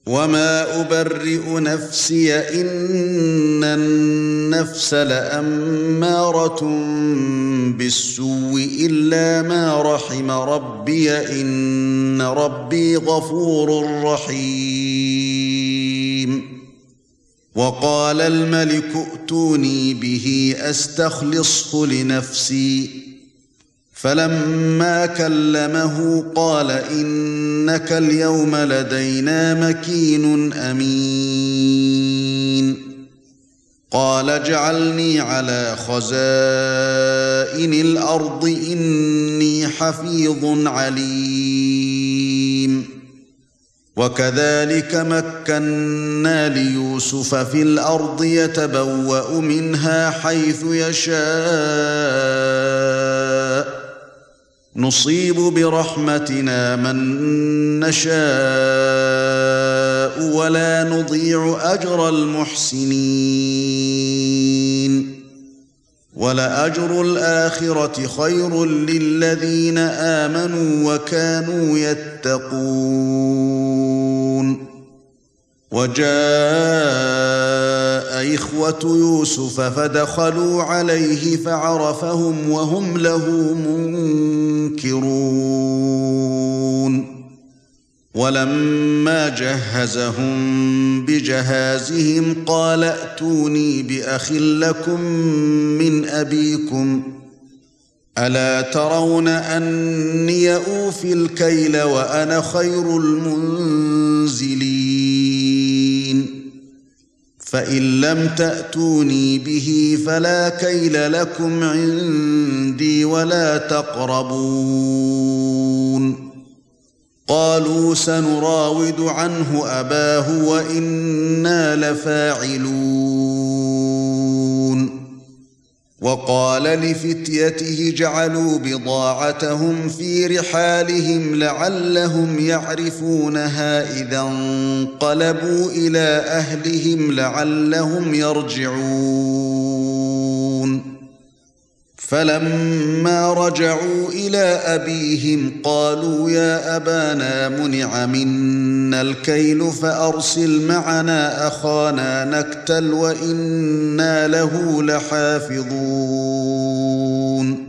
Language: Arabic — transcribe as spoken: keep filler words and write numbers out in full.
وما أبرئ نفسي إن النفس لأمارة بالسوء إلا ما رحم ربي إن ربي غفور رحيم وقال الملك ائتوني به أستخلصه لنفسي فلما كلمه قال إنك اليوم لدينا مكين أمين قال اجعلني على خزائن الأرض إني حفيظ عليم وكذلك مكنا ليوسف في الأرض يتبوأ منها حيث يشاء نصيب برحمتنا من نشاء ولا نضيع أجر المحسنين ولأجر الآخرة خير للذين آمنوا وكانوا يتقون وجاء إخوة يوسف فدخلوا عليه فعرفهم وهم له منكرون ولما جهزهم بجهازهم قال ائتوني بأخ لكم من أبيكم ألا ترون أني أوفي الكيل وأنا خير المنزلين فإن لم تأتوني به فلا كيل لكم عندي ولا تقربون قالوا سنراود عنه أباه وإنا لفاعلون وقال لفتيته جعلوا بضاعتهم في رحالهم لعلهم يعرفونها إذا انقلبوا إلى أهلهم لعلهم يرجعون فلما رجعوا إلى أبيهم قالوا يا أبانا منع منا الكيل فأرسل معنا أخانا نكتل وإنا له لحافظون